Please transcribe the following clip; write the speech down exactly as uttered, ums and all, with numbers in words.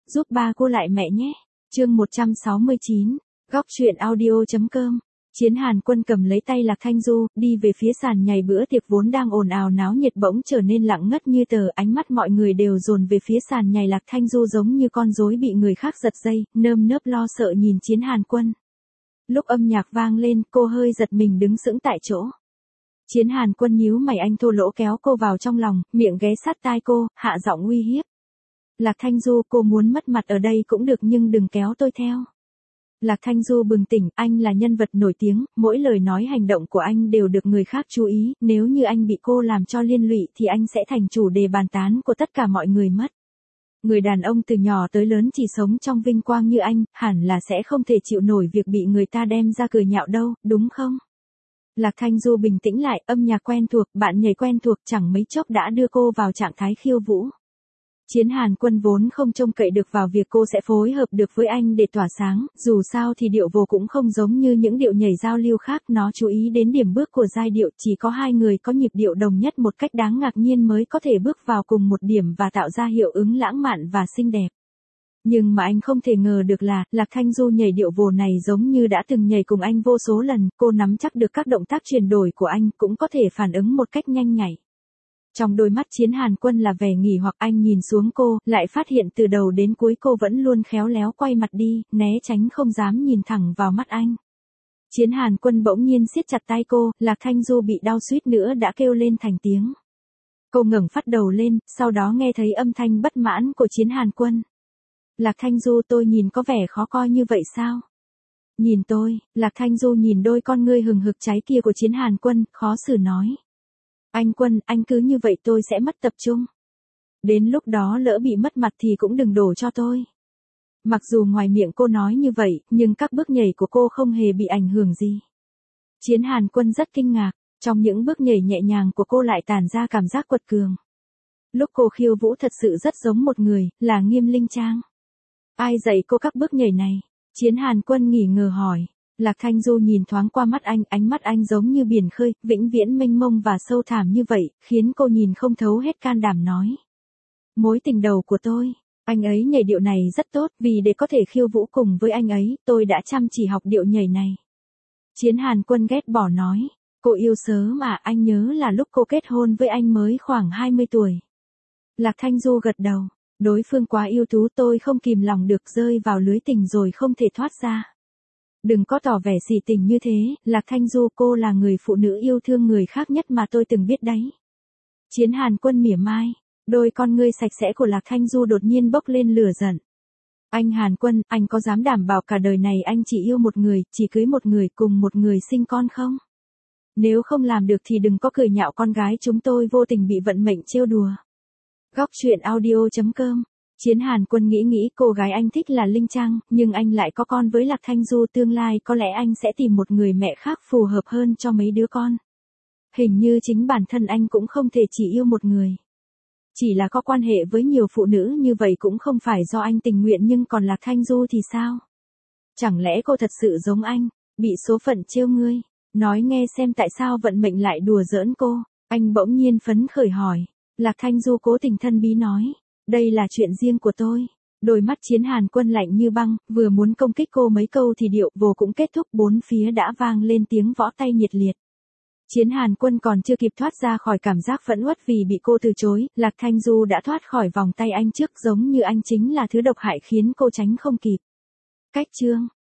giúp ba cô lại mẹ nhé. Chương một trăm sáu mươi chín, góc truyện audio.com. Chiến Hàn Quân cầm lấy tay Lạc Thanh Du, đi về phía sàn nhảy bữa tiệc vốn đang ồn ào náo nhiệt bỗng trở nên lặng ngắt như tờ, ánh mắt mọi người đều dồn về phía sàn nhảy Lạc Thanh Du giống như con rối bị người khác giật dây, nơm nớp lo sợ nhìn Chiến Hàn Quân. Lúc âm nhạc vang lên, cô hơi giật mình đứng sững tại chỗ. Chiến Hàn Quân nhíu mày, anh thô lỗ kéo cô vào trong lòng, miệng ghé sát tai cô, hạ giọng uy hiếp. Lạc Thanh Du, cô muốn mất mặt ở đây cũng được nhưng đừng kéo tôi theo. Lạc Thanh Du bừng tỉnh, anh là nhân vật nổi tiếng, mỗi lời nói hành động của anh đều được người khác chú ý, nếu như anh bị cô làm cho liên lụy thì anh sẽ thành chủ đề bàn tán của tất cả mọi người mất. Người đàn ông từ nhỏ tới lớn chỉ sống trong vinh quang như anh, hẳn là sẽ không thể chịu nổi việc bị người ta đem ra cười nhạo đâu, đúng không? Lạc Thanh Du bình tĩnh lại, âm nhạc quen thuộc, bạn nhảy quen thuộc chẳng mấy chốc đã đưa cô vào trạng thái khiêu vũ. Chiến Hàn Quân vốn không trông cậy được vào việc cô sẽ phối hợp được với anh để tỏa sáng, dù sao thì điệu vồ cũng không giống như những điệu nhảy giao lưu khác, nó chú ý đến điểm bước của giai điệu, chỉ có hai người có nhịp điệu đồng nhất một cách đáng ngạc nhiên mới có thể bước vào cùng một điểm và tạo ra hiệu ứng lãng mạn và xinh đẹp. Nhưng mà anh không thể ngờ được là, Lạc Thanh Du nhảy điệu vồ này giống như đã từng nhảy cùng anh vô số lần, cô nắm chắc được các động tác chuyển đổi của anh, cũng có thể phản ứng một cách nhanh nhạy. Trong đôi mắt Chiến Hàn Quân là vẻ nghỉ hoặc, anh nhìn xuống cô, lại phát hiện từ đầu đến cuối cô vẫn luôn khéo léo quay mặt đi, né tránh không dám nhìn thẳng vào mắt anh. Chiến Hàn Quân bỗng nhiên siết chặt tay cô, Lạc Thanh Du bị đau suýt nữa đã kêu lên thành tiếng. Cô ngẩng phát đầu lên, sau đó nghe thấy âm thanh bất mãn của Chiến Hàn Quân. Lạc Thanh Du, tôi nhìn có vẻ khó coi như vậy sao? Nhìn tôi, Lạc Thanh Du nhìn đôi con ngươi hừng hực cháy kia của Chiến Hàn Quân, khó xử nói. Anh Quân, anh cứ như vậy tôi sẽ mất tập trung. Đến lúc đó lỡ bị mất mặt thì cũng đừng đổ cho tôi. Mặc dù ngoài miệng cô nói như vậy, nhưng các bước nhảy của cô không hề bị ảnh hưởng gì. Chiến Hàn Quân rất kinh ngạc, trong những bước nhảy nhẹ nhàng của cô lại tản ra cảm giác quật cường. Lúc cô khiêu vũ thật sự rất giống một người, là Nghiêm Linh Trang. Ai dạy cô các bước nhảy này? Chiến Hàn Quân nghỉ ngờ hỏi. Lạc Thanh Du nhìn thoáng qua mắt anh, ánh mắt anh giống như biển khơi, vĩnh viễn mênh mông và sâu thẳm như vậy, khiến cô nhìn không thấu hết can đảm nói. Mối tình đầu của tôi, anh ấy nhảy điệu này rất tốt, vì để có thể khiêu vũ cùng với anh ấy, tôi đã chăm chỉ học điệu nhảy này. Chiến Hàn Quân ghét bỏ nói, cô yêu sớm mà, anh nhớ là lúc cô kết hôn với anh mới khoảng hai mươi tuổi. Lạc Thanh Du gật đầu, đối phương quá yêu tú, tôi không kìm lòng được rơi vào lưới tình rồi không thể thoát ra. Đừng có tỏ vẻ xỉ tình như thế, Lạc Thanh Du, cô là người phụ nữ yêu thương người khác nhất mà tôi từng biết đấy. Chiến Hàn Quân mỉa mai, đôi con ngươi sạch sẽ của Lạc Thanh Du đột nhiên bốc lên lửa giận. Anh Hàn Quân, anh có dám đảm bảo cả đời này anh chỉ yêu một người, chỉ cưới một người, cùng một người sinh con không? Nếu không làm được thì đừng có cười nhạo con gái chúng tôi vô tình bị vận mệnh trêu đùa. Góc truyện audio.com. Chiến Hàn Quân nghĩ nghĩ, cô gái anh thích là Linh Trang, nhưng anh lại có con với Lạc Thanh Du, tương lai có lẽ anh sẽ tìm một người mẹ khác phù hợp hơn cho mấy đứa con. Hình như chính bản thân anh cũng không thể chỉ yêu một người. Chỉ là có quan hệ với nhiều phụ nữ như vậy cũng không phải do anh tình nguyện, nhưng còn Lạc Thanh Du thì sao? Chẳng lẽ cô thật sự giống anh, bị số phận trêu ngươi? Nói nghe xem tại sao vận mệnh lại đùa giỡn cô? Anh bỗng nhiên phấn khởi hỏi. Lạc Thanh Du cố tình thân bí nói. Đây là chuyện riêng của tôi. Đôi mắt Chiến Hàn Quân lạnh như băng, vừa muốn công kích cô mấy câu thì điệu vồ cũng kết thúc, bốn phía đã vang lên tiếng võ tay nhiệt liệt. Chiến Hàn Quân còn chưa kịp thoát ra khỏi cảm giác phẫn uất vì bị cô từ chối, Lạc Thanh Du đã thoát khỏi vòng tay anh trước, giống như anh chính là thứ độc hại khiến cô tránh không kịp. Cách chương